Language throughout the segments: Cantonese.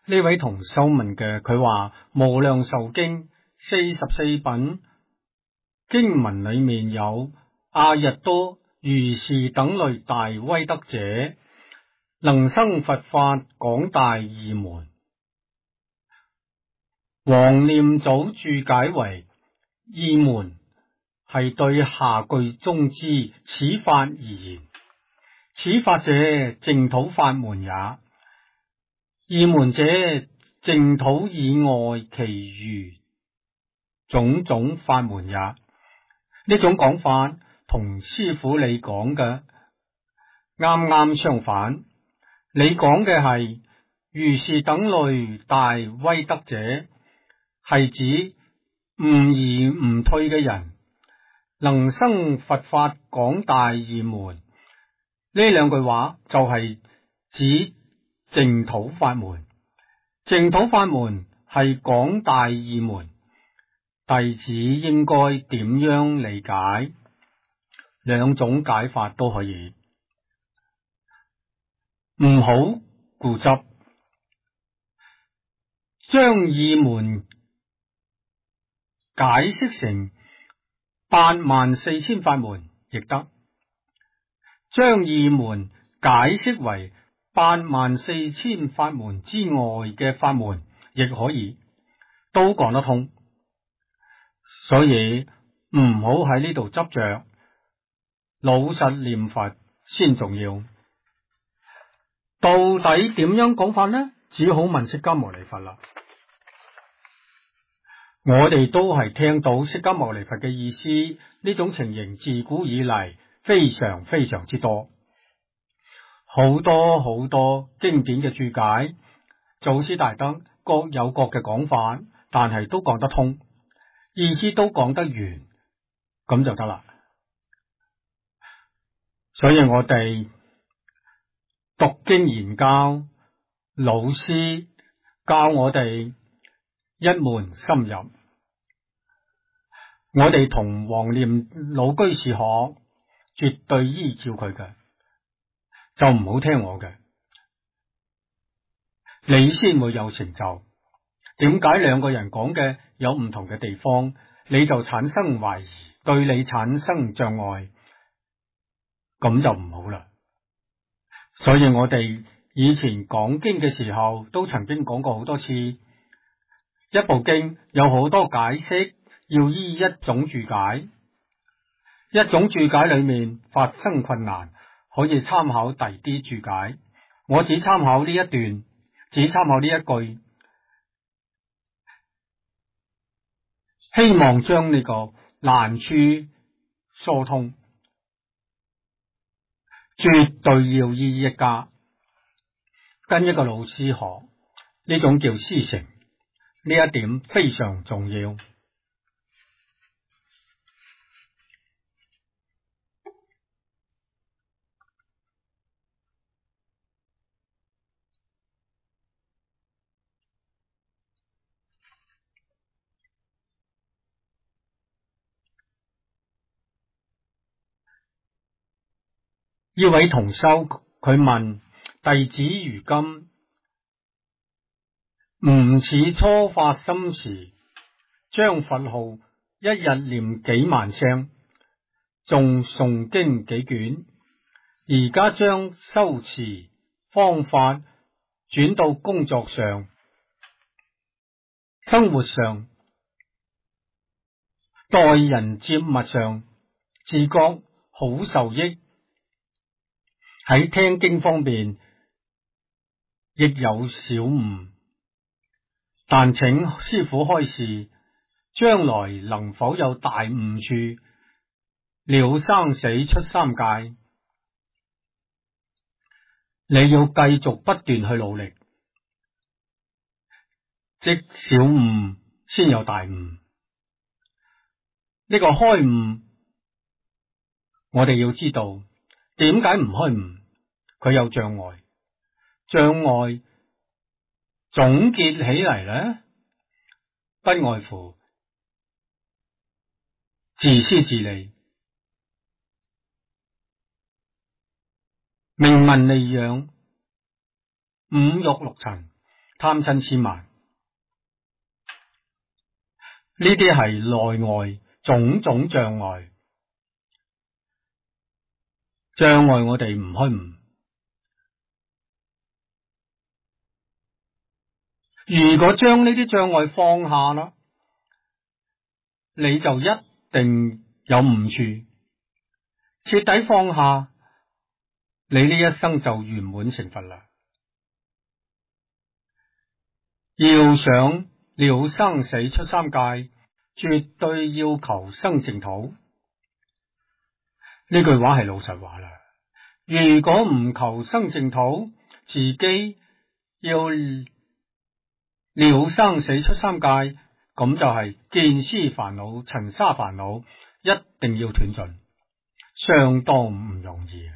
呢位同修問嘅，佢話無量壽經44品經文裏面有阿逸多如是等類大威德者，能生佛法廣大義門。黃念祖注解為義門係對下句中之此法而言，此法者淨土法門也。義門者淨土以外其餘種種法門也。呢種講法同師父你講嘅啱啱相反。你講嘅係如是等類大威德者，係指悟而唔退嘅人，能生佛法廣大義門。呢兩句話就係指淨土法門。淨土法門係廣大義門，弟子應該點樣理解？兩種解法都可以，唔好固執，將義門解釋成84000法門亦得，將義門解釋為84000法門之外嘅法門亦可以，都講得通。所以唔好喺呢度執着，老實念佛先重要。到底點樣講法呢？只好問釋迦牟尼佛啦。我哋都係聽到釋迦牟尼佛嘅意思，呢種情形自古以嚟非常非常之多，好多經典嘅注解，祖師大德各有各嘅講法，但係都講得通，意思都講得完，咁就得啦。所以我哋讀經研究，老師教我哋一門深入。我哋同黃念老居士學，絕對依照佢嘅，就唔好聽我嘅，你先會有成就。點解兩個人講嘅有唔同嘅地方，你就產生懷疑，對你產生障礙，咁就唔好啦。所以我哋以前講經嘅時候，都曾經講過好多次，一部經有好多解釋，要依一種注解，一種注解裏面發生困難，可以參考第啲注解。我只參考呢一段，只參考呢一句，希望將呢個難處疏通，絕對要依一家，跟一個老師學，呢種叫師承，呢一點非常重要。呢位同修佢問，弟子如今唔似初發心時，將佛號一日念幾萬聲，仲誦經幾卷，而家將修持方法轉到工作上、生活上、待人接物上，自覺好受益。喺聽經方面亦有小悟，但請師父開示，將來能否有大悟處，了生死出三界？你要繼續不斷去努力，即小悟先有大悟。呢個開悟，我哋要知道點解唔開悟，佢有障礙。障礙總結起嚟呢，不外乎自私自利、名聞利養、五欲六塵， 貪嗔癡慢，呢啲係內外種種障礙，障礙我哋唔開悟。如果將呢啲障礙放下啦，你就一定有悟處。徹底放下，你呢一生就圓滿成佛啦。要想了生死出三界，絕對要求生淨土。呢句話係老實話啦。如果唔求生淨土，自己要了生死出三界，咁就係見思煩惱、塵沙煩惱，一定要斷盡，相當唔容易。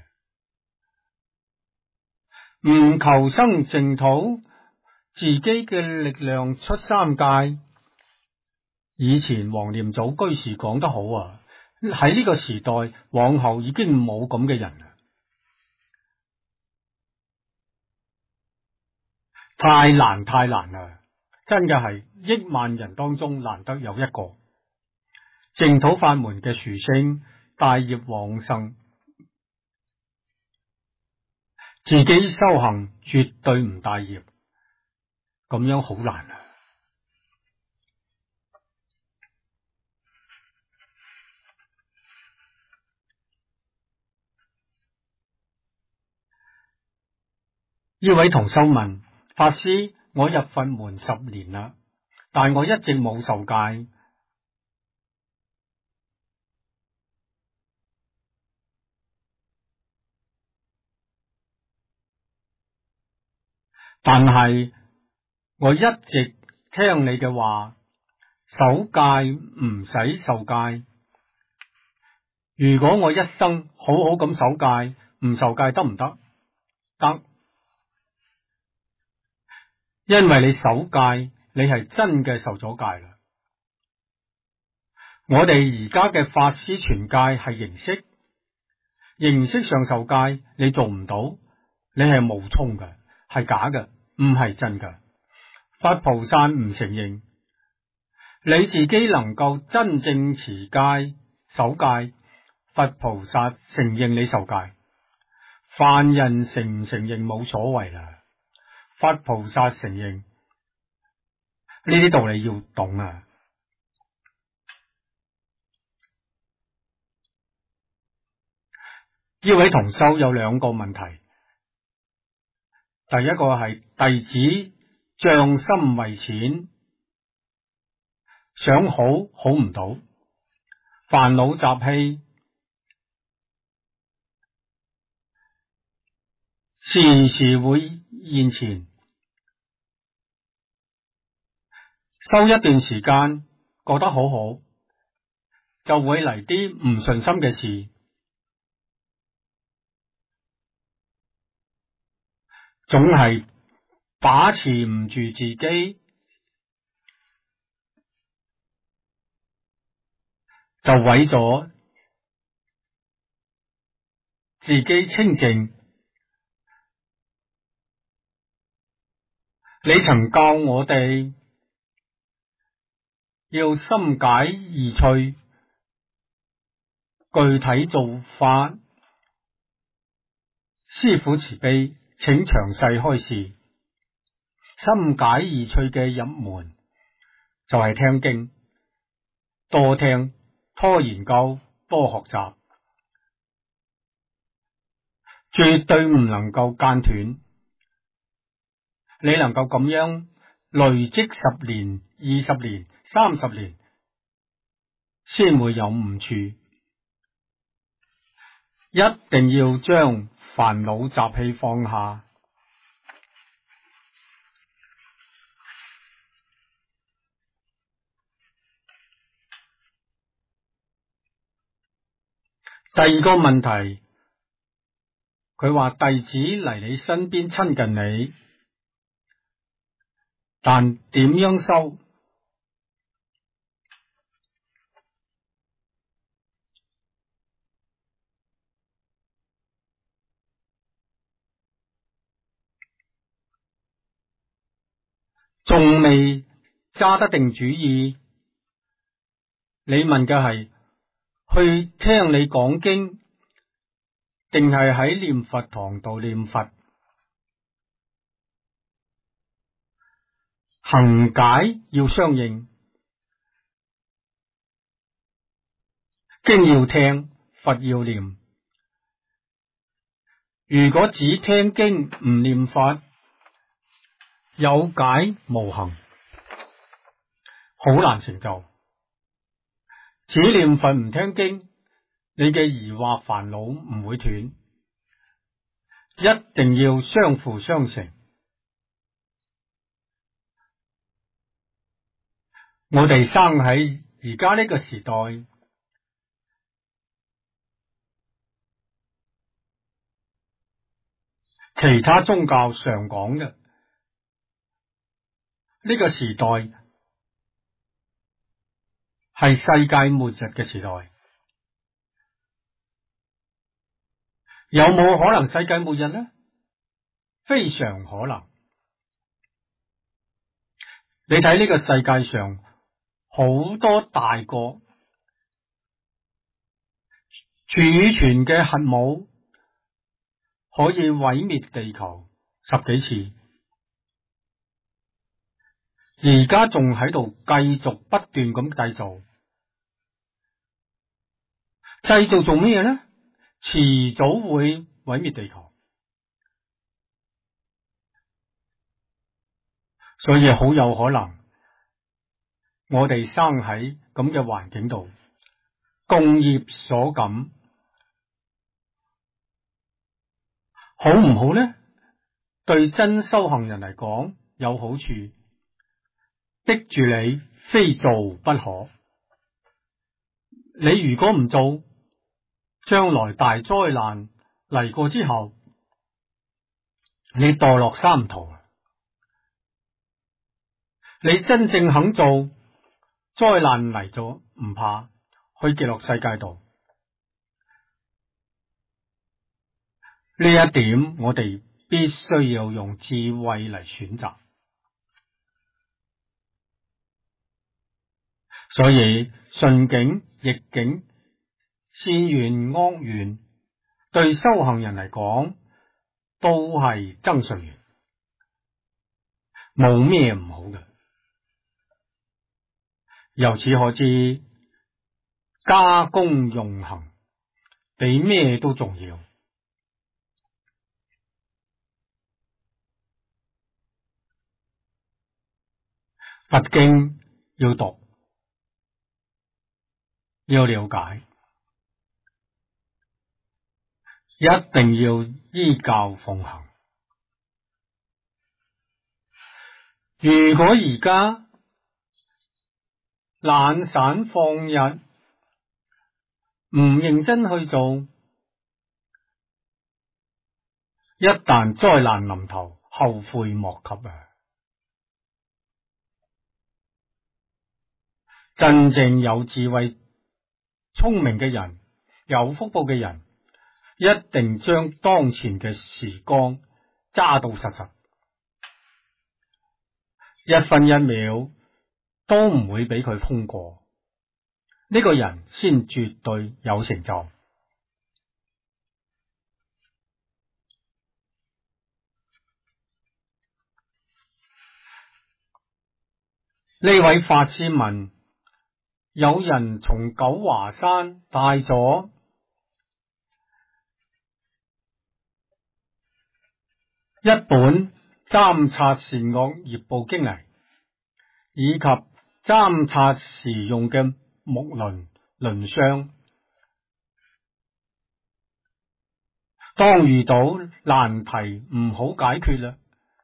唔求生淨土，自己嘅力量出三界。以前黃念祖居士講得好啊，喺呢個時代往後已經冇咁嘅人啦，太難啦，真嘅係億萬人當中難得有一個。淨土法門嘅殊勝，大業旺盛，自己修行絕對唔大業，咁樣好難啊。呢位同修問法師：我入佛門10年啦，但我一直冇受戒，但係我一直聽你嘅話，守戒唔使受戒。如果我一生好好咁守戒，唔受戒得唔得？得。因為你守戒，你係真嘅受咗戒啦。我哋而家嘅法師傳戒係形式，形式上受戒，你做唔到，你係冒充嘅，係假嘅，唔係真嘅。佛菩薩唔承認，你自己能夠真正持戒守戒，佛菩薩承認你受戒。凡人承唔承認冇所謂啦。佛菩薩承認，呢啲道理要懂啊！呢位同修有2個問題，第一個係弟子將心為淺，想好唔到，煩惱習氣時時會現前，修一段時間覺得好好，就會嚟啲唔順心嘅事，總係把持唔住自己，就毀咗自己清淨。你曾教我哋要深解意趣，具體做法，師父慈悲，請詳細開示。深解意趣嘅入門就係聽經，多聽，多研究，多學習，絕對唔能夠間斷。你能夠咁樣累積10年、20年、30年，先會有悟處。一定要將煩惱習氣放下。第2個問題，佢話弟子嚟你身邊親近你，但點樣修？ 仲未揸得定主意，你問嘅係去聽你講經，定係喺念佛堂度念佛？行解要相應，經要聽，佛要念。如果只聽經唔念佛，有解無行，好難成就。只念佛唔聽經，你嘅疑惑煩惱唔會斷，一定要相輔相成。我哋生喺而家呢個時代，其他宗教常講嘅呢個時代係世界末日嘅時代。有冇可能世界末日呢？非常可能。你睇呢個世界上好多大國儲存嘅核武可以毀滅地球10幾次，而家仲喺度繼續不斷咁製造做咩呢？遲早會毀滅地球，所以好有可能我哋生喺咁嘅環境度，共業所感，好唔好呢？對真修行人嚟講有好處，逼住你非做不可。你如果唔做，將來大災難嚟過之後，你墮落三途。你真正肯做，災難嚟咗唔怕，去極樂世界度。呢一點我哋必須要用智慧嚟選擇。所以順境逆境，善緣惡緣，對修行人嚟講都係增上緣，冇咩唔好嘅。由此可知，加功用行比咩都重要。佛經要讀，要了解，一定要依教奉行。如果而家懶散放逸，唔認真去做，一旦災難臨頭，後悔莫及啊！真正有智慧、聰明嘅人，有福報嘅人，一定將當前嘅時光揸到實實，一分一秒都唔會俾佢風過。呢個人先絕對有成就。呢位法師問：有人從九華山帶咗一本監察善惡業報經嚟，以及監察時用嘅木輪輪箱，當遇到難題唔好解決啦，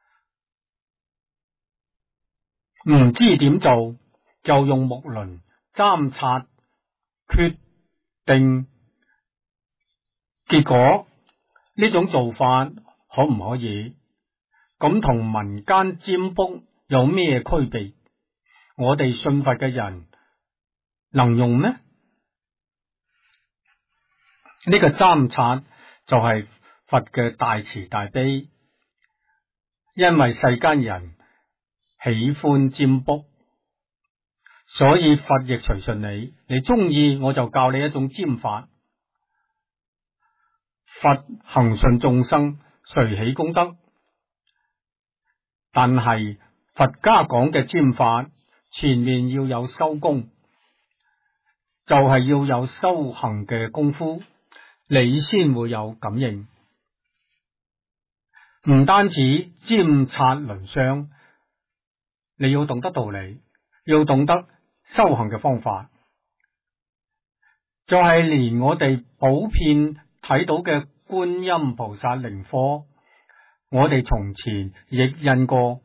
唔知點做，就用木輪監察決定，結果呢種做法可唔可以？咁同民間占卜有咩區別？我哋信佛嘅人能用咩？呢個監察就係佛嘅大慈大悲，因為世間人喜歡占卜，所以佛亦隨順你，你中意我就教你一種占法。佛恒順眾生，隨喜功德，但係佛家講嘅占法，前面要有修功，就係要有修行嘅功夫，你先會有感應。唔單止占察輪相，你要懂得道理，要懂得修行嘅方法，就係連我哋普遍睇到嘅觀音菩薩靈科，我哋從前亦印過，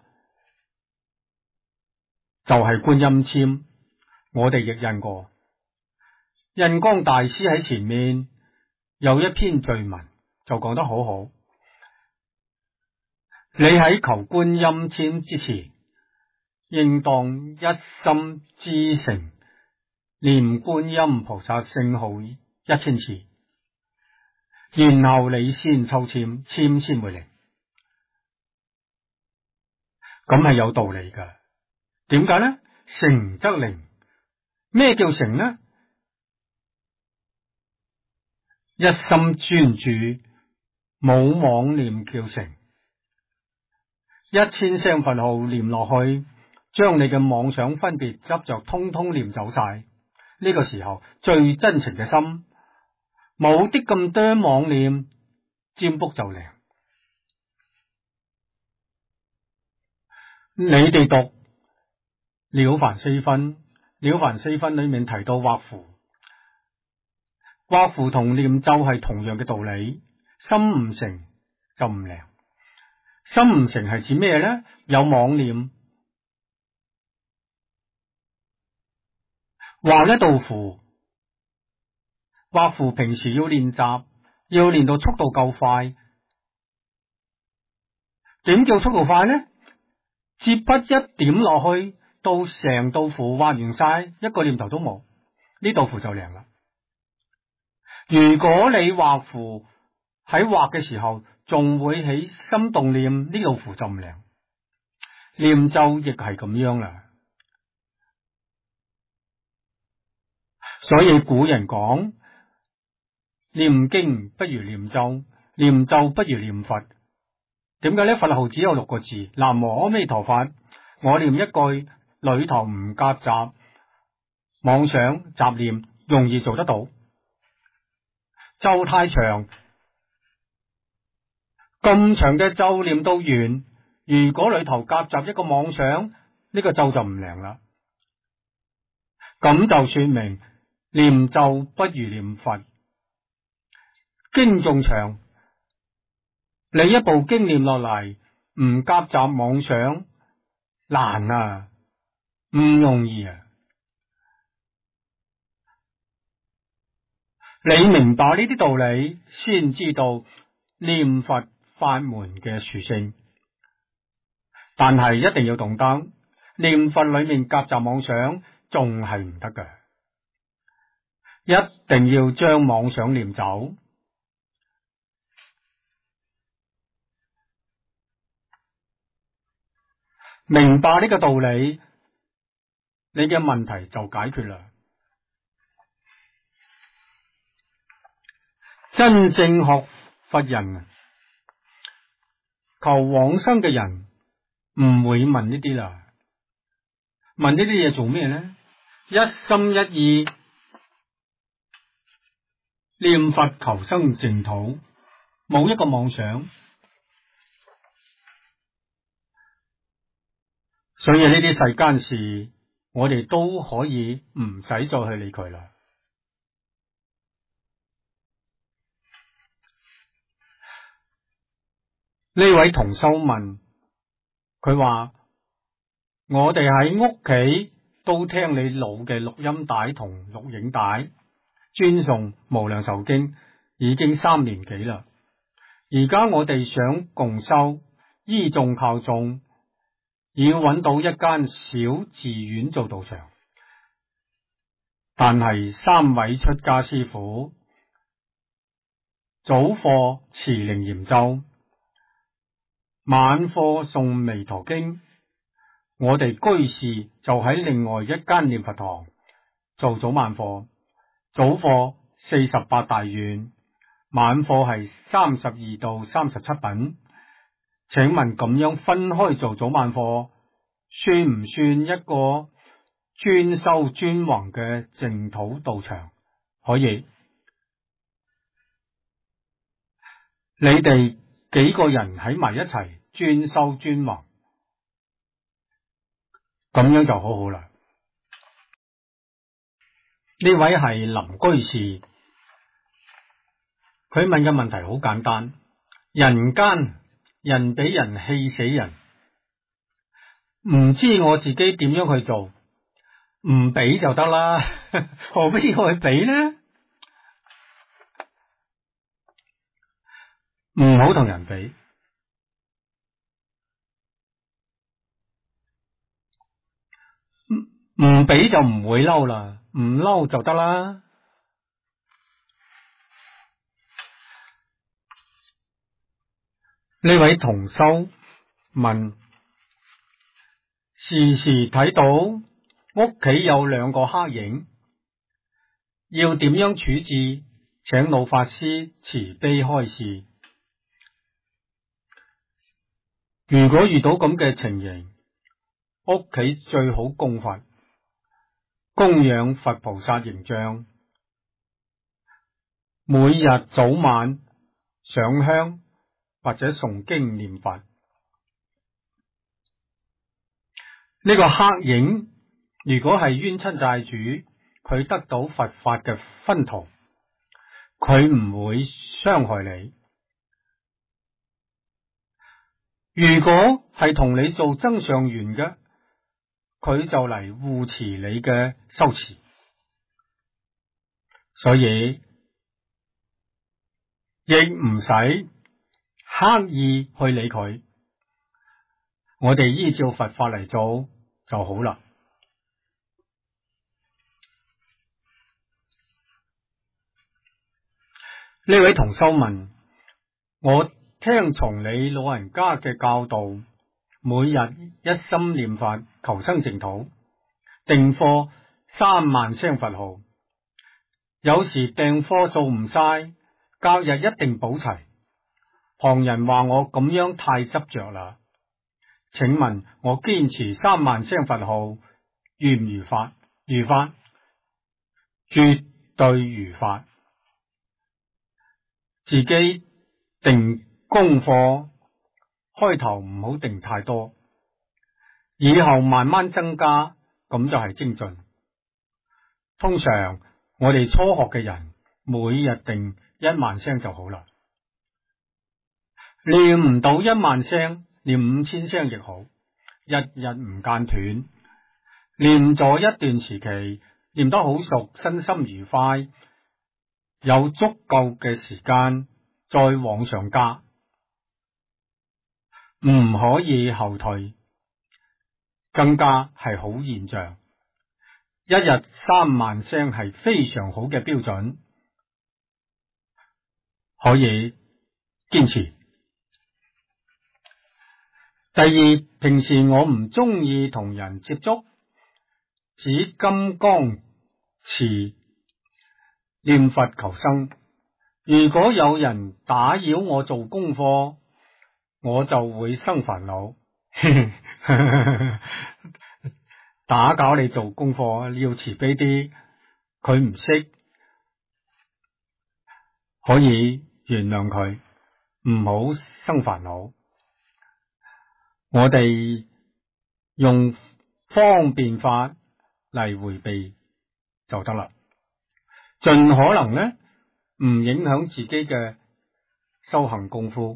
就係觀音簽，我哋亦印過。印光大師喺前面有一篇序文，就講得好好。你喺求觀音簽之前，應當一心知誠，念觀音菩薩聖號1000次，然後你先抽簽，簽先會靈。咁係有道理噶。點解呢？誠則靈。咩叫誠呢？一心專注，冇妄念叫誠。1000聲佛號念落去，將你嘅妄想分別執着通通念走晒。呢個時候最真誠嘅心，冇啲咁多妄念，占卜就靈。你哋讀《了凡四訓》，《了凡四訓》裏面提到畫符，畫符同念咒係同樣嘅道理。心唔誠就唔靈。心唔誠係指咩呢？有妄念。畫一道符，畫符平時要練習，要練到速度夠快。點叫速度快呢？接筆一點落去，到成道符畫完晒，一個念頭都冇，呢道符就靈啦。如果你畫符喺畫嘅時候仲會起心動念，呢道符就唔靈。念咒亦係咁樣啦。所以古人講，念經不如念咒，念咒不如念佛。點解呢？佛號只有6個字，南無阿彌陀佛。我念一句，裏頭唔夾雜妄想雜念，容易做得到。咒太長，咁長嘅咒念到完，如果裏頭夾雜一個妄想，呢個咒就唔靈啦。咁就說明念咒不如念佛。經仲長，你一部經念落嚟，唔夾雜妄想，難啊，唔容易啊。你明白呢啲道理，先知道念佛法門嘅殊勝。但係一定要懂得，念佛裏面夾雜妄想，仲係唔得㗎。一定要將妄想念走。明白呢個道理，你嘅問題就解決啦。真正學佛人，求往生嘅人唔會問呢啲啦。問呢啲嘢做咩呢？一心一意念佛求生淨土，冇一個妄想。所以呢啲世間事，我哋都可以唔使再去理佢啦。呢位同修問，佢話我哋喺屋企都聽你老嘅錄音帶同錄影帶，專誦無量壽經，已經3年幾啦。而家我哋想共修，依眾靠眾，要揾到一間小寺院做道場，但係3位出家師父早課持靈嚴咒，晚課誦彌陀經， 我哋居士就喺另外一間念佛堂做早晚課，早課48大願，晚課係32到37品。請問咁樣分開做早晚課，算唔算一個專修專弘嘅淨土道場？可以。你哋幾個人喺埋一齊專修專弘，咁樣就好好啦。呢位係林居士，佢問嘅問題好簡單：人間人俾人氣死人，唔知我自己點樣去做，唔俾就得啦，何必要去俾呢？唔好同人比，唔比就唔會嬲啦，唔嬲就得啦。呢位同修問：時時睇到屋企有兩個黑影，要點樣處置？請老法師慈悲開示。如果遇到咁嘅情形，屋企最好供佛，供養佛菩薩形象，每日早晚上香或者誦經念佛。呢個黑影如果係冤親債主，佢得到佛法嘅熏陶，佢唔會傷害你。如果係同你做增上緣嘅，佢就嚟護持你嘅修持，所以亦唔使刻意去理佢，我哋依照佛法嚟做就好啦。呢位同修問：我聽從你老人家嘅教導，每日一心念佛求生淨土，訂課3萬聲佛號，有時訂課做唔晒，隔日一定補齊。旁人話我咁樣太執着啦，請問我堅持3萬聲佛號如唔如法？如法，絕對如法。自己定功課，開頭唔好定太多，以後慢慢增加，咁就係精進。通常我哋初學嘅人，每日定1萬聲就好啦。念唔到1萬聲，念5000聲亦好，日日唔間斷。念咗一段時期，念得好熟，身心愉快，有足夠嘅時間再往上加，唔可以後退，更加係好現象。一日3萬聲係非常好嘅標準，可以堅持。第二，平時我唔中意同人接觸，指金剛持念佛求生。如果有人打擾我做功課，我就會生煩惱。打攪你做功課，你要慈悲啲，佢唔識，可以原諒佢，唔好生煩惱。我哋用方便法嚟回避就得啦，盡可能呢唔影響自己嘅修行功夫。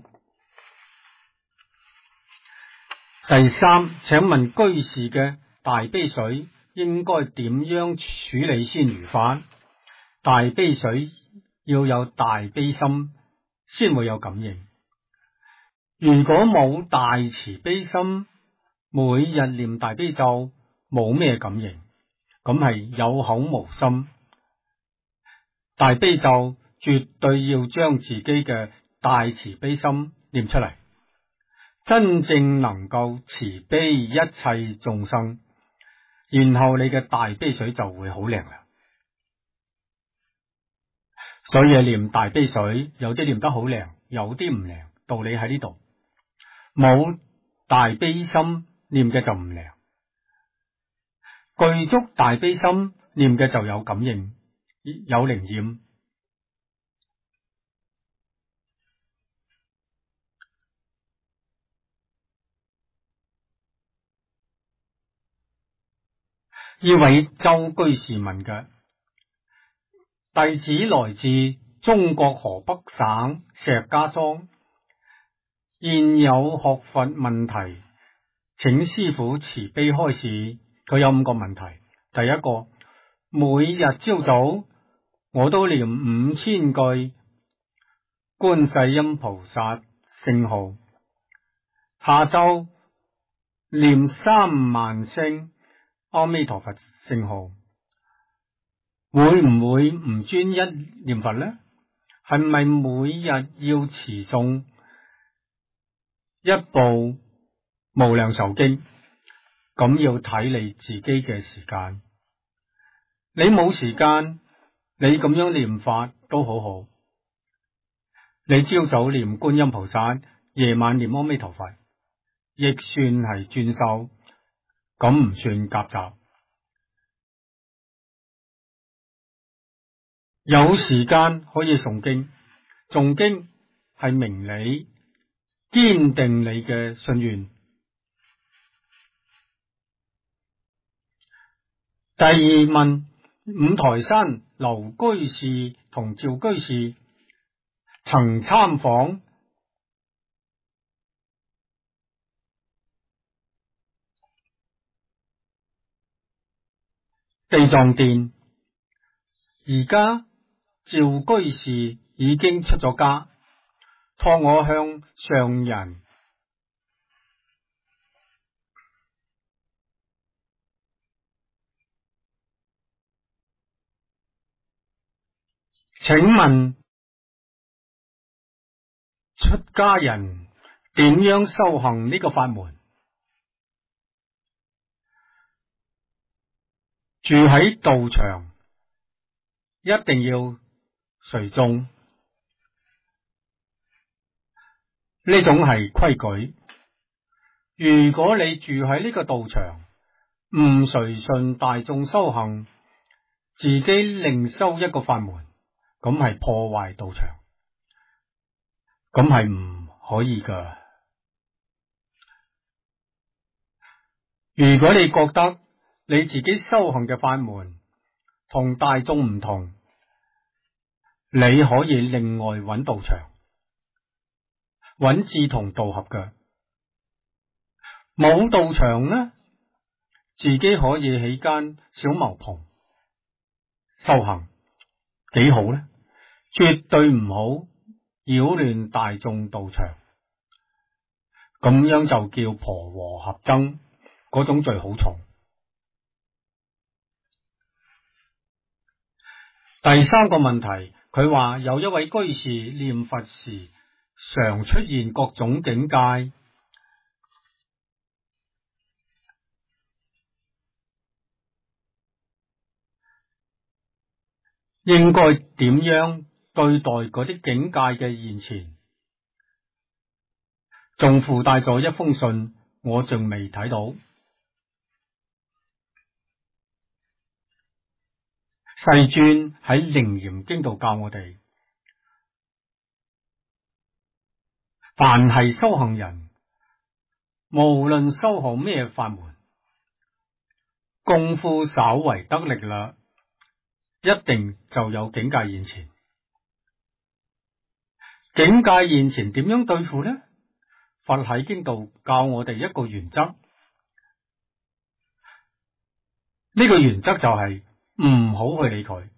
第三，請問居士嘅大悲水應該點樣處理先如法？大悲水要有大悲心先會有感應。如果冇大慈悲心，每日念大悲咒冇咩感應，咁係有口無心。大悲咒絕對要將自己嘅大慈悲心念出嚟， 真正能夠慈悲一切眾生，然後你嘅大悲水就會好靈啦。所以念大悲水，有啲念得好靈，有啲唔靈，道理喺呢度。冇大悲心念嘅就唔靈，具足大悲心念嘅就有感應，有靈驗。呢位周居士問嘅，弟子來自中國河北省石家莊，現有學佛問題，請師父慈悲開示。佢有5個問題。第一個，每日朝早我都念5000句觀世音菩薩聖號，下晝念3萬聲阿彌陀佛聖號，會唔會唔專一念佛呢？係咪每日要持誦一部無量壽經？咁要睇你自己嘅時間。你冇時間，你咁樣念法都好好。你朝早念觀音菩薩，夜晚念阿彌陀佛，亦算係專修，咁唔算夾雜。有時間可以誦經，誦經係明理，堅定你嘅信願。第二問，五台山劉居士同趙居士曾參訪地藏殿，而家趙居士已經出咗家，託我向上人請問，出家人點樣修行呢個法門？住喺道場一定要隨眾，呢種係規矩。如果你住喺呢個道場，唔隨順大眾修行，自己另修一個法門，咁係破壞道場，咁係唔可以噶。如果你覺得你自己修行嘅法門同大眾唔同，你可以另外揾道場，揾志同道合嘅。冇道場呢，自己可以起間小茅棚修行，幾好呢？絕對唔好擾亂大眾道場，咁樣就叫婆和合僧，嗰種罪好重。第3個問題，佢話有一位居士念佛時常出現各種境界，應該點樣對待嗰啲境界嘅現前？仲附帶咗一封信，我仲未睇到。世尊喺《楞嚴經》度教我哋，凡係修行人，無論修學咩法門，功夫稍為得力啦，一定就有境界現前。境界現前點樣對付呢？佛喺經度教我哋一個原則，呢個原則就係唔好去理佢。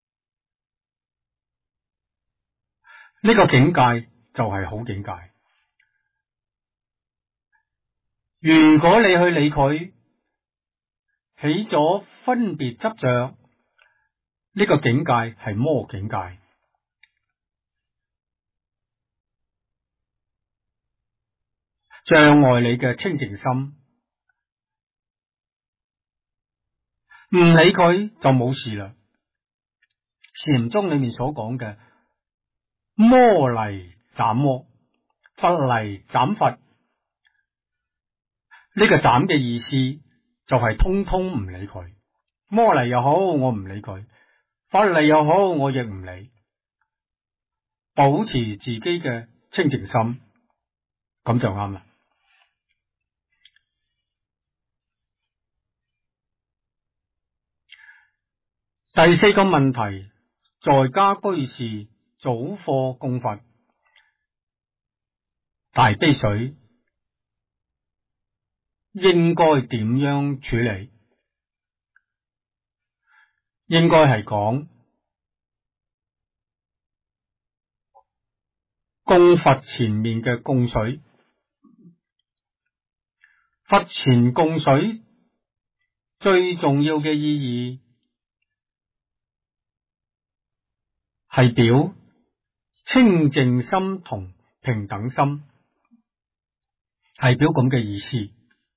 呢個境界就係好境界。如果你去理佢，起咗分別執着，呢個境界係魔境界。 障礙你嘅清淨心，唔理佢就冇事啦。禪宗裏面所講嘅魔嚟斬魔，佛嚟斬佛，呢個斬嘅意思就係通通唔理佢，魔嚟又好，我唔理佢；佛嚟又好，我亦唔理，保持自己嘅清淨心，咁就啱啦。第四個問題，在家居士早課供佛大悲水應該點樣處理？應該係講供佛前面嘅供水，佛前供水最重要嘅意義係表清淨心同平等心，係表咁嘅意思。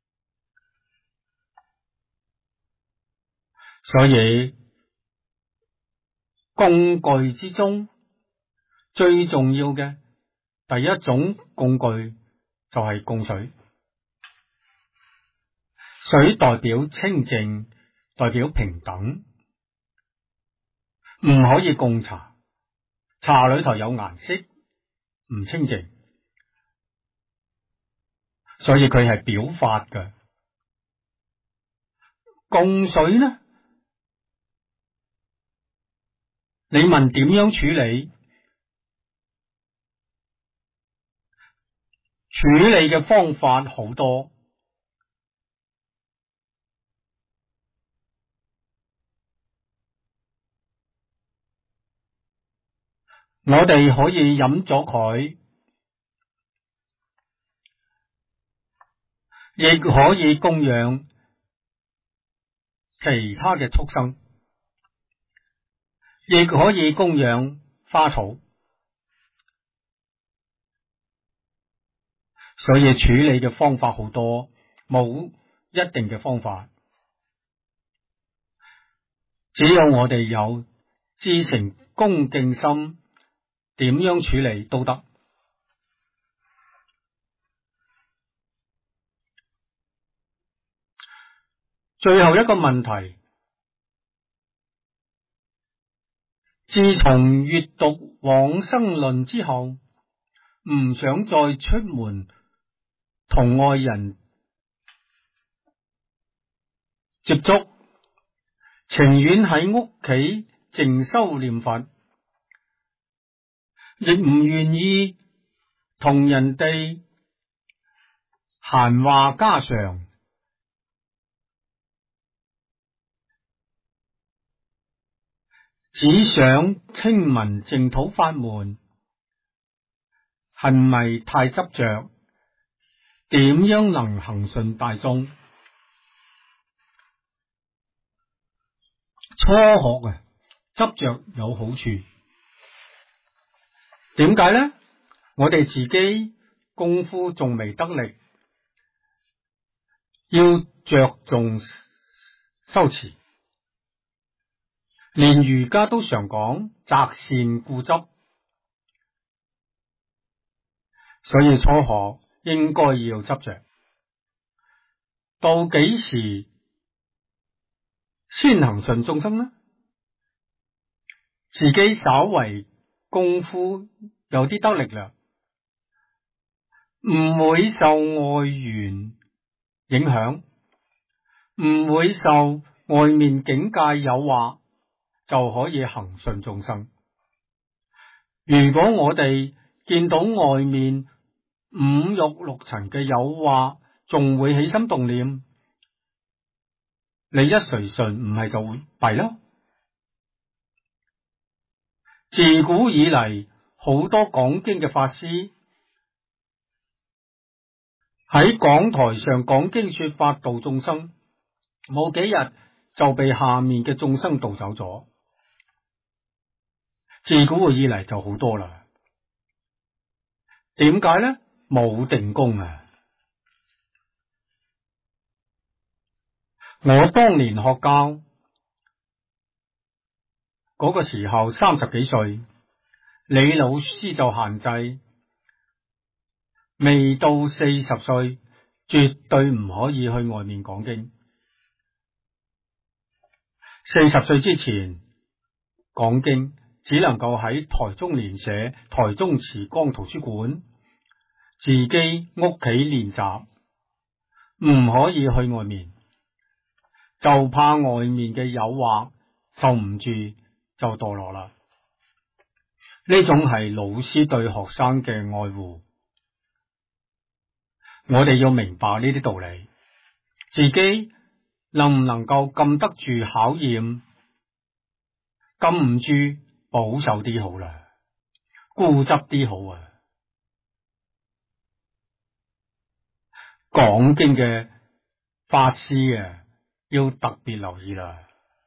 所以供具之中最重要嘅第一種供具就係供水。水代表清淨，代表平等，唔可以供茶，茶裏頭有顏色，唔清淨，所以佢係表法嘅。供水呢？你問點樣處理？處理嘅方法好多。我哋可以飲咗佢，亦可以供養其他嘅畜生，亦可以供養花草。所以處理嘅方法好多，冇一定嘅方法，只要我哋有至誠恭敬心，點樣處理都得。最後一個問題，自從閱讀往生論之後，唔想再出門同愛人接觸，情願喺屋企靜修念佛，亦唔願意同人哋閒話家常，只想聽聞淨土法門，係咪太執着？點樣能恆順大眾？初學啊，執着有好處。點解呢？我哋自己功夫仲未得力，要着重修持。連儒家都常講擇善固執，所以初學應該要執着。到幾時先恆順眾生呢？自己稍為功夫有啲得力啦，唔會受外緣影響，唔會受外面境界誘惑，就可以恆順眾生。如果我哋見到外面五欲六塵嘅誘惑，仲會起心動念，你一隨順唔係就會弊咯。自古以嚟，好多講經嘅法師喺講台上講經說法度眾生，冇幾日就被下面嘅眾生度走咗。自古以嚟就好多啦。點解呢？冇定功啊！ 我當年學教嗰個時候30幾歲，李老師就限制，未到40歲絕對唔可以去外面講經。40歲之前講經只能夠喺台中聯社、台中慈光圖書館自己屋企練習，唔可以去外面，就怕外面嘅誘惑受唔住就墮落啦。呢種係老師對學生嘅愛護，我哋要明白呢啲道理，自己能唔能夠禁得住考驗，禁唔住保守啲好啦，固執啲好啊。講經嘅法師啊，要特別留意啦。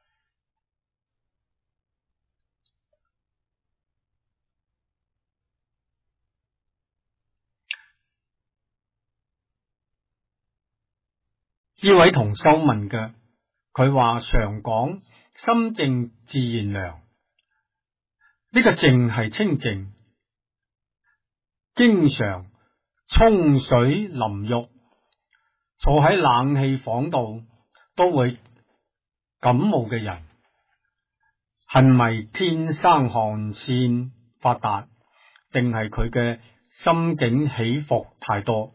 呢位同修問嘅，佢話常講心靜自然涼，呢個靜係清靜，經常沖水淋浴，坐喺冷氣房度都會感冒嘅人，係咪天生汗腺發達，定係佢嘅心境起伏太多？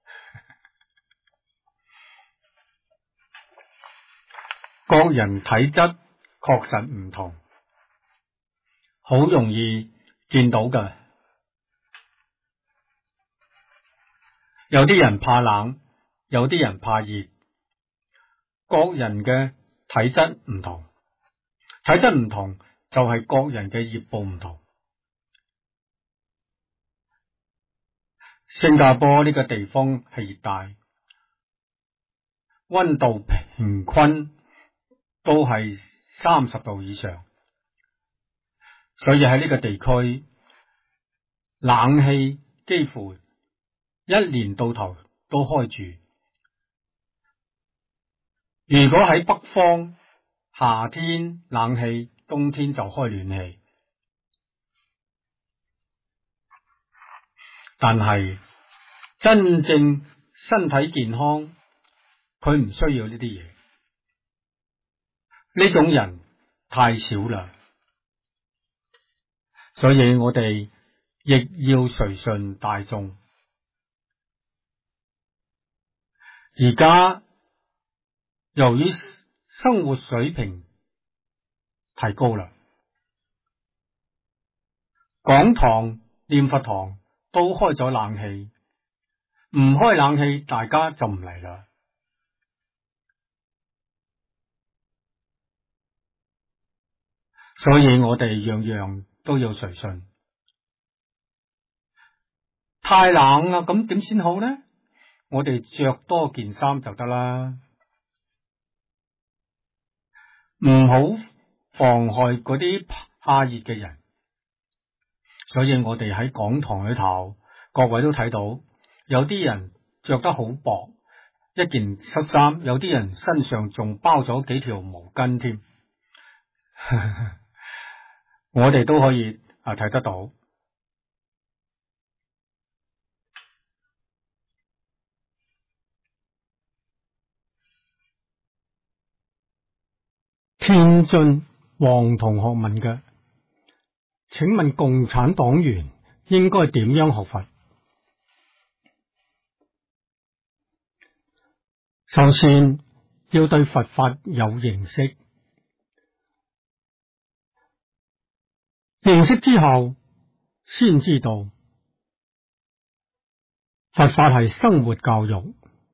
各人體質確實唔同，好容易見到嘅。有啲人怕冷，有啲人怕熱，各人嘅體質唔同，體質唔同就係各人嘅業報唔同。新加坡呢個地方係熱帶，溫度平均都係30度以上，所以喺呢個地區冷氣幾乎一年到頭都開住。如果喺北方，夏天冷氣，冬天就開暖氣。但係真正身體健康，佢唔需要呢啲嘢。呢種人太少啦，所以我哋亦要隨順大眾。而家由於生活水平提高啦，講堂、念佛堂都開咗冷氣，唔開冷氣大家就唔嚟啦。所以我哋樣樣都要隨順。太冷啊，咁點先好呢？我哋着多件衫就得啦，唔好妨害嗰啲怕熱嘅人。所以我哋喺講堂裏頭，各位都睇到，有啲人着得好薄，一件恤衫，有啲人身上仲包咗幾條毛巾添。我哋都可以睇得到。天津黃同學問嘅，請問共產黨員應該點樣學佛？首先要對佛法有認識，認識之後先知道佛法係生活教育，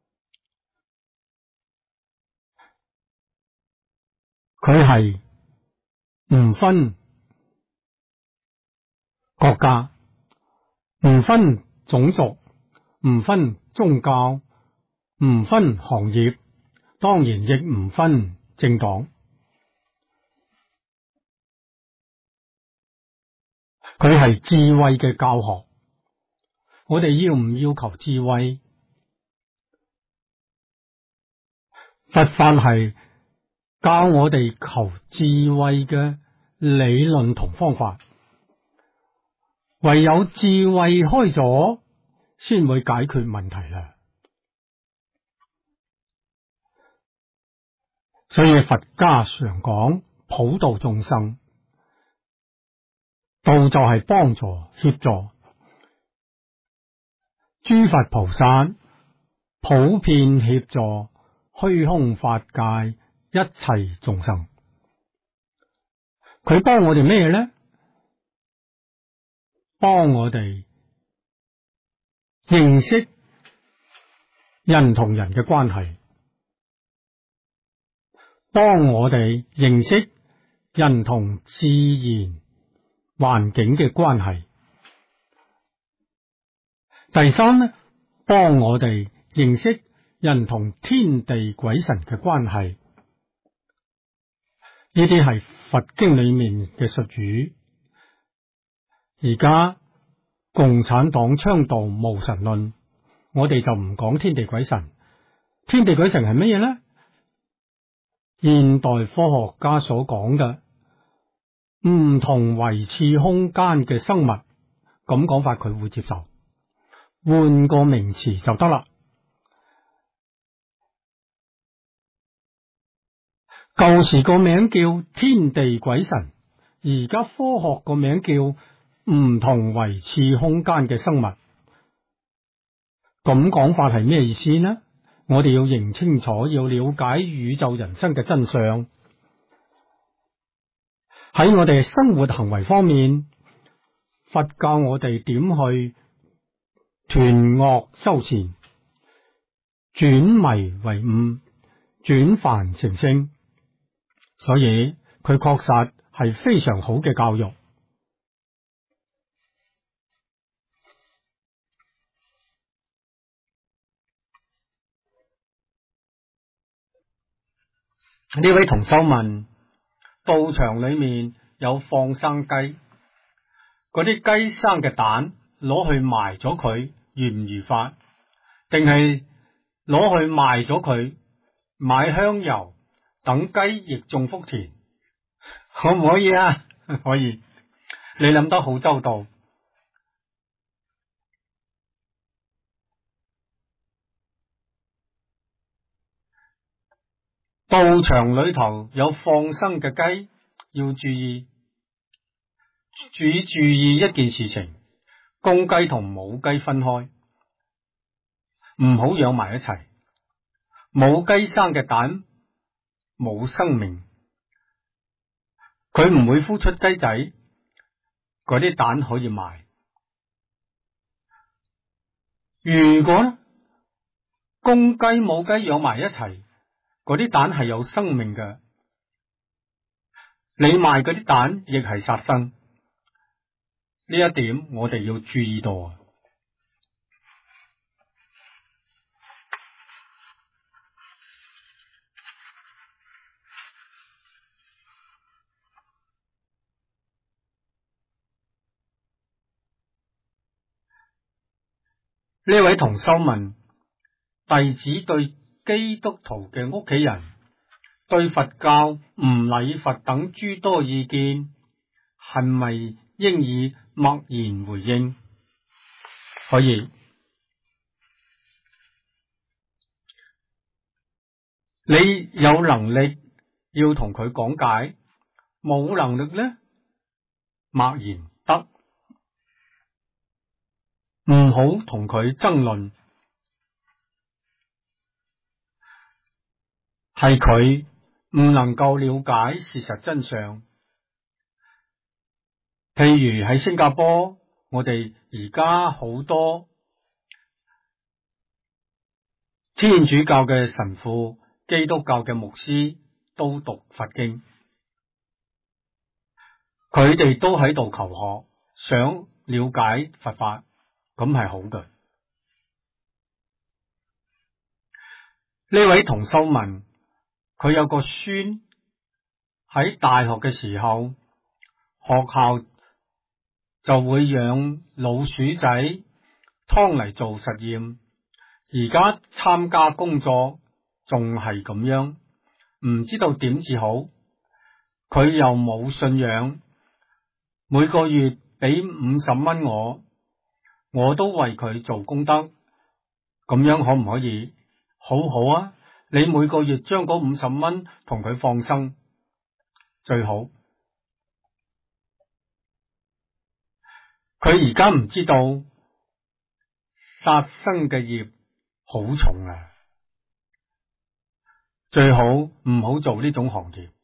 佢係唔分國家，唔分種族，唔分宗教，唔分行業，當然亦唔分政黨。佢係智慧嘅教學，我哋要唔要求智慧？ 佛法係教我哋求智慧嘅理論同方法，唯有智慧開咗，先會解決問題啦。所以佛家常講普度眾生，道就係幫助協助，諸佛菩薩普遍協助虛空法界一切眾生。佢幫我哋咩呢？幫我哋認識人同人嘅關係，幫我哋認識人同自然環境嘅關係。第三呢，幫我哋認識人同天地鬼神嘅關係。呢啲係佛經裏面嘅術語。而家共產黨倡導無神論，我哋就唔講天地鬼神。天地鬼神係乜嘢呢？現代科學家所講嘅唔同維次空間嘅生物，咁講法佢會接受，換個名詞就得啦。舊時個名叫天地鬼神，而家科學個名叫唔同維次空間嘅生物。咁講法係咩意思呢？我哋要認清楚，要了解宇宙人生嘅真相。喺我哋生活行為方面，佛教我哋點去斷惡修善，轉迷為悟，轉凡成聖。所以佢確實係非常好嘅教育。呢位同修問，道場裏面有放生雞，嗰啲雞生嘅蛋攞去埋咗佢，如唔如法？定係攞去賣咗佢，買香油，等雞亦種福田，可唔可以啊？可以，你諗得好周到。道場裏頭有放生嘅雞，要注意一件事情，公雞同母雞分開，唔好養埋一齊。母雞生嘅蛋冇生命，佢唔會孵出雞仔，嗰啲蛋可以賣。如果公雞母雞養埋一齊，嗰啲蛋係有生命嘅，你賣嗰啲蛋亦係殺生。呢一點我哋要注意到啊！呢位同修問，弟子對基督徒嘅屋企人對佛教唔禮佛等諸多意見，係咪應以默然回應？可以。你有能力要同佢講解，冇能力呢，默然得，唔好同佢爭論。係佢唔能夠了解事實真相。譬如喺新加坡，我哋而家好多天主教嘅神父、基督教嘅牧師都讀佛經，佢哋都喺度求學，想了解佛法，咁係好嘅。呢位同修問，佢有個孫喺大學嘅時候，學校就會養老鼠仔劏嚟做實驗，而家參加工作仲係咁樣，唔知道點至好。佢又冇信仰，每個月俾50蚊我都為佢做功德，咁樣可唔可以？好好啊，你每個月將嗰50蚊同佢放生最好。佢而家唔知道殺生嘅業好重啊，最好唔好做呢種行業。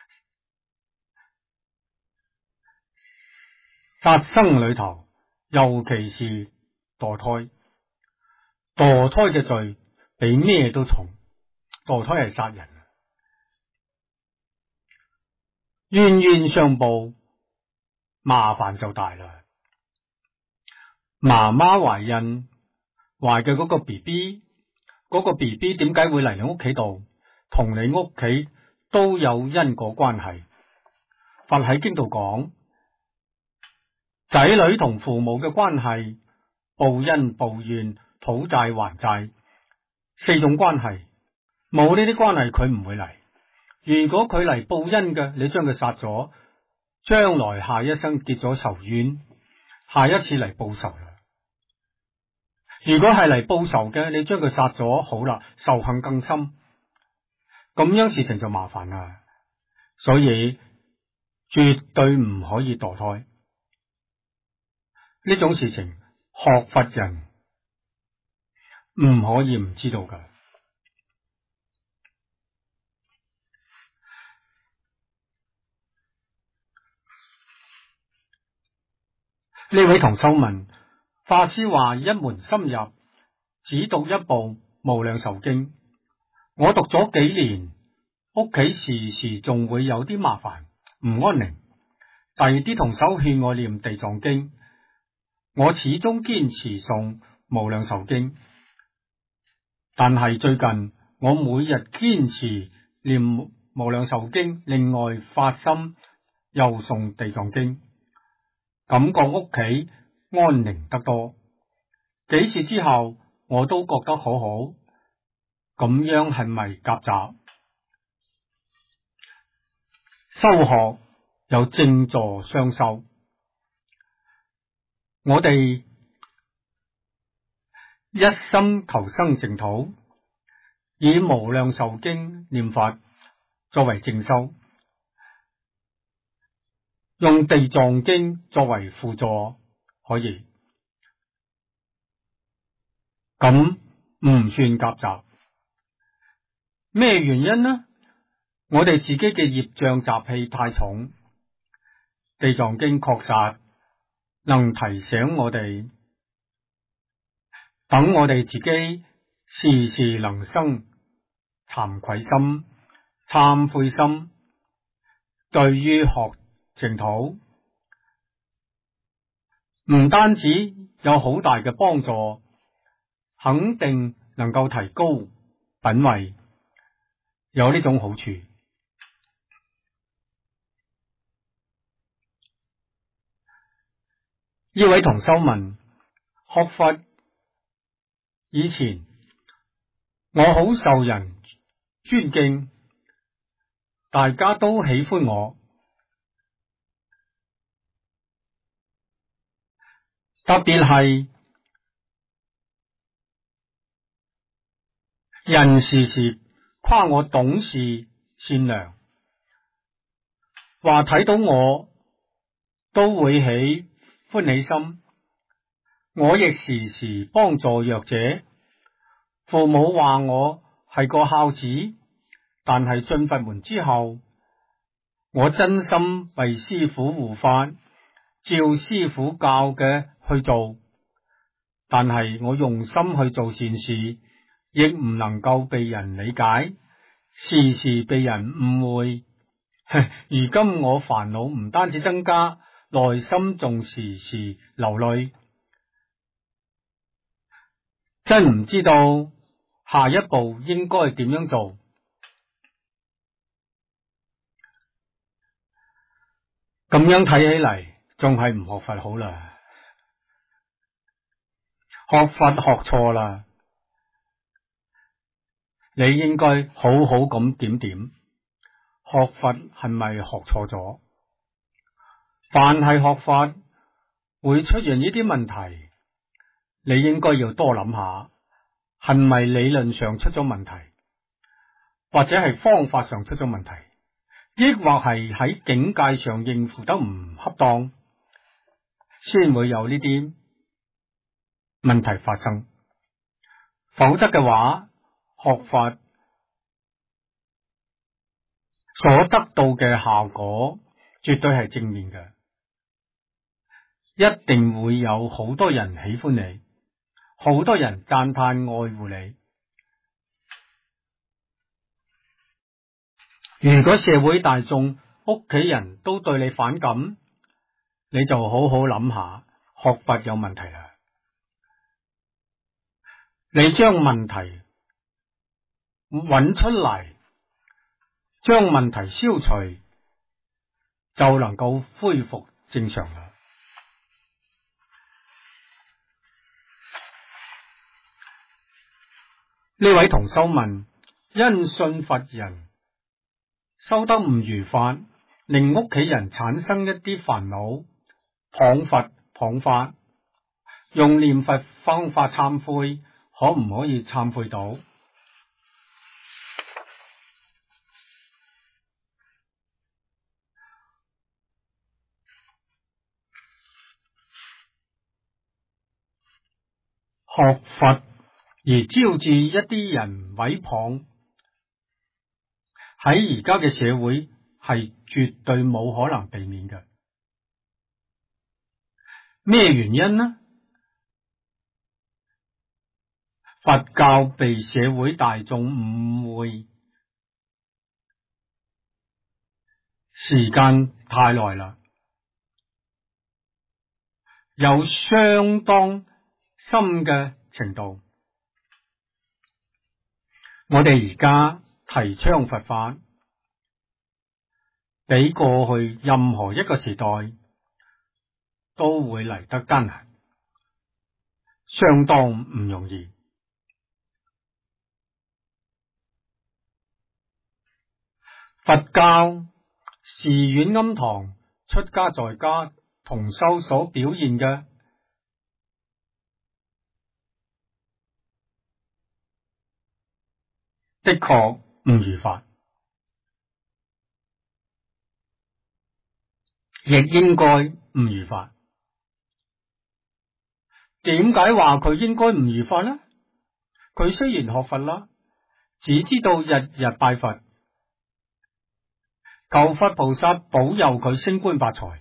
殺生裏頭，尤其是墮胎，墮胎嘅罪比咩都重，墮胎係殺人，冤冤相報，麻煩就大啦。媽媽懷孕懷嘅嗰個 BB， 嗰個 BB 點解會嚟你屋企度？同你屋企都有因果關係。佛喺經度講，仔女同父母嘅關係，報恩報怨，討債還債，4種關係。冇呢啲關係佢唔會嚟。如果佢嚟報恩嘅，你將佢殺咗，將來下一生結咗仇怨，下一次嚟報仇啦。如果係嚟報仇嘅，你將佢殺咗，好啦，仇恨更深，咁樣事情就麻煩啦。所以絕對唔可以墮胎，呢種事情學佛人唔可以唔知道噶。呢位同修問，法師話一門深入，只讀一部無量壽經，我讀咗幾年，屋企時時仲會有啲麻煩，唔安寧。第二啲同修勸我念地藏經，我始終堅持誦無量壽經，但係最近我每日堅持念無量壽經，另外發心又誦地藏經，感覺屋企安寧得多。幾次之後我都覺得好好，咁樣係咪夾雜？修學有正助雙修，我哋一心求生淨土，以無量壽經念法作為正修，用地藏經作為輔助可以，咁唔算夾雜。咩原因呢？我哋自己嘅業障習氣太重，地藏經確實能提醒我哋，等我哋自己時時能生慚愧心、懺悔心，對於學淨土唔單止有好大嘅幫助，肯定能夠提高品位，有呢種好處。呢位同修問，學佛以前我好受人尊敬，大家都喜歡我，特別係人時時誇我懂事善良，話睇到我都會起歡喜心。我亦時時幫助弱者，父母話我係個孝子，但係進佛門之後，我真心為師父護法，照師父教嘅去做，但係我用心去做善事，亦唔能夠被人理解，時時被人誤會。如今我煩惱唔單止增加，內心仲時時流淚，真唔知道下一步應該點樣做。咁樣睇起嚟，仲係唔學佛好啦，學佛學錯啦。 你應該好好咁檢點，學佛係咪學錯咗？凡係學法會出現呢啲問題，你應該要多諗下，係咪理論上出咗問題，或者係方法上出咗問題，抑或係喺境界上應付得唔恰當，先會有呢啲問題發生。否則嘅話，學法所得到嘅效果絕對係正面嘅，一定會有好多人喜歡你，好多人讚嘆愛護你。如果社會大眾、屋企人都對你反感，你就好好諗下，學法有問題啦。你將問題揾出嚟，將問題消除，就能夠恢復正常啦。呢位同修問：因信佛人修得唔如法，令屋企人產生一啲煩惱，謗佛謗法，用念佛方法懺悔，可唔可以懺悔到？學佛而招致一啲人毀謗，喺而家嘅社會係絕對冇可能避免嘅。咩原因呢？佛教被社會大眾誤會時間太耐啦，有相當深嘅程度。我哋而家提倡佛法，比過去任何一個時代都會嚟得艱難，相當唔容易。佛教寺院庵堂出家在家同修所表現嘅，的確唔如法，亦應該唔如法。點解話佢應該唔如法呢？佢雖然學佛啦，只知道日日拜佛，求佛菩薩保佑佢升官發財，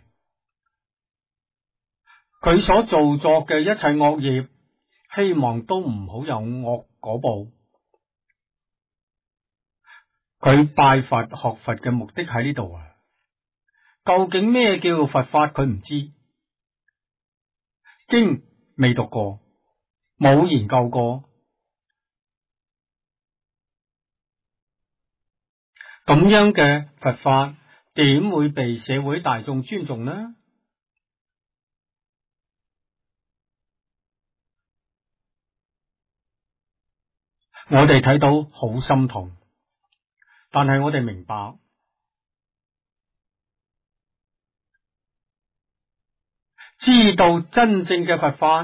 佢所做作嘅一切惡業，希望都唔好有惡果報。佢拜佛學佛嘅目的喺呢度啊！究竟咩叫佛法？佢唔知，經未讀過，冇研究過，咁樣嘅佛法點會被社會大眾尊重呢？我哋睇到好心痛，但係我哋明白，知道真正嘅佛法，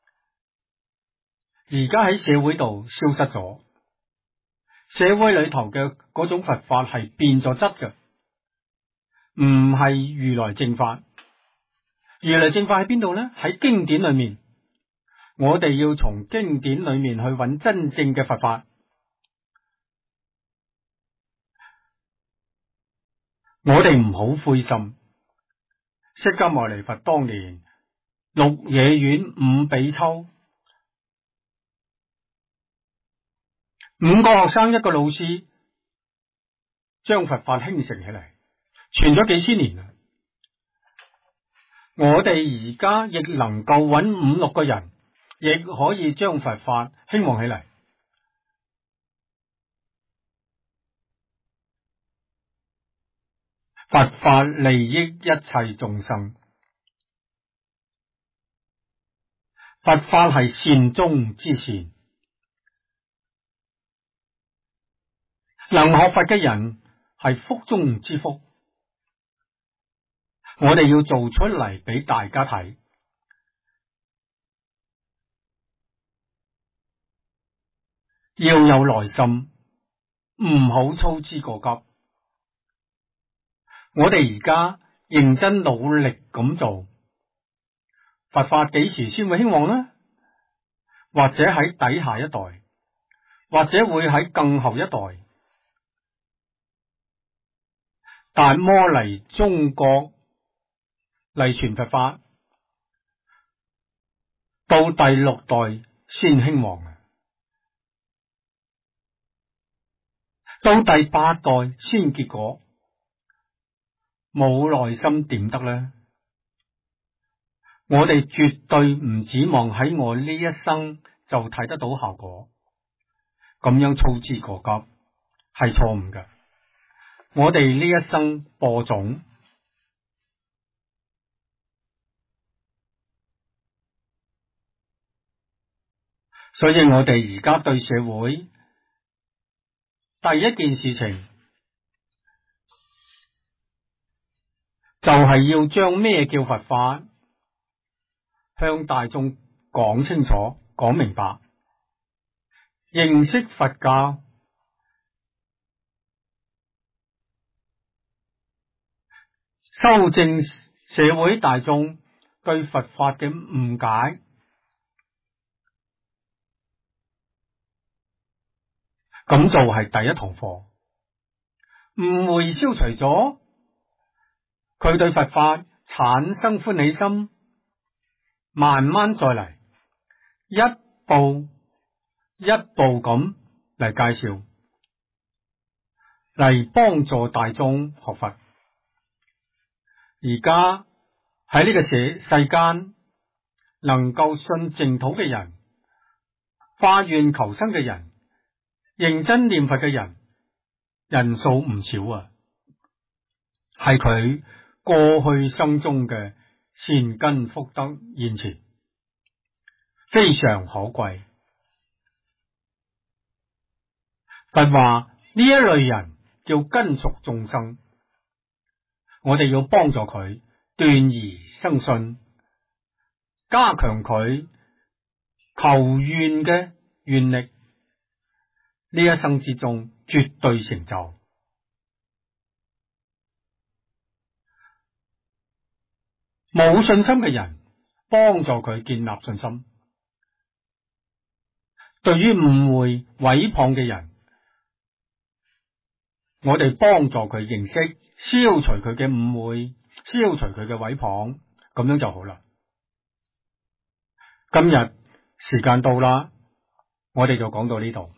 而家喺社會度消失咗。社會裏頭嘅嗰種佛法係變咗質嘅，唔係如來正法。如來正法喺邊度呢？喺經典裏面，我哋要從經典裏面去揾真正嘅佛法。我哋唔好灰心。釋迦牟尼佛當年鹿野苑五比丘，5個學生一個老師，將佛法興盛起嚟，傳咗幾千年啦。我哋而家亦能夠揾5、6個人，亦可以將佛法興旺起嚟。佛法利益一切眾生，佛法係善中之善。 能學佛嘅人係福中之福，我哋要做出嚟俾大家睇，要有耐心，唔好操之過急。我哋而家認真努力咁做，佛法幾時先會興旺呢？或者喺底下一代，或者會喺更後一代。達摩嚟中國嚟傳佛法，到第六代先興旺嘅，到第八代先結果，冇耐心點得呢？我哋絕對唔指望喺我呢一生就睇得到效果，咁樣操之過急係錯誤嘅。我哋呢一生播種，所以我哋而家對社會第一件事情就係要將咩叫佛法向大眾講清楚、講明白，認識佛教，修正社會大眾對佛法嘅誤解，咁就係第一堂課。誤會消除咗，佢對佛法產生歡喜心，慢慢再嚟，一步一步咁嚟介紹，嚟幫助大眾學佛。而家喺呢個世間，能夠信淨土嘅人，化願求生嘅人，認真念佛嘅人，人數唔少啊，係佢過去生中嘅善根福德現前，非常可貴。佛話呢一類人叫根熟眾生，我哋要幫助佢斷疑生信，加強佢求願嘅願力，呢一生之中絕對成就。冇信心嘅人，幫助佢建立信心。對於誤會毀謗嘅人，我哋幫助佢認識，消除佢嘅誤會，消除佢嘅毀謗，咁樣就好啦。今日時間到啦，我哋就講到呢度。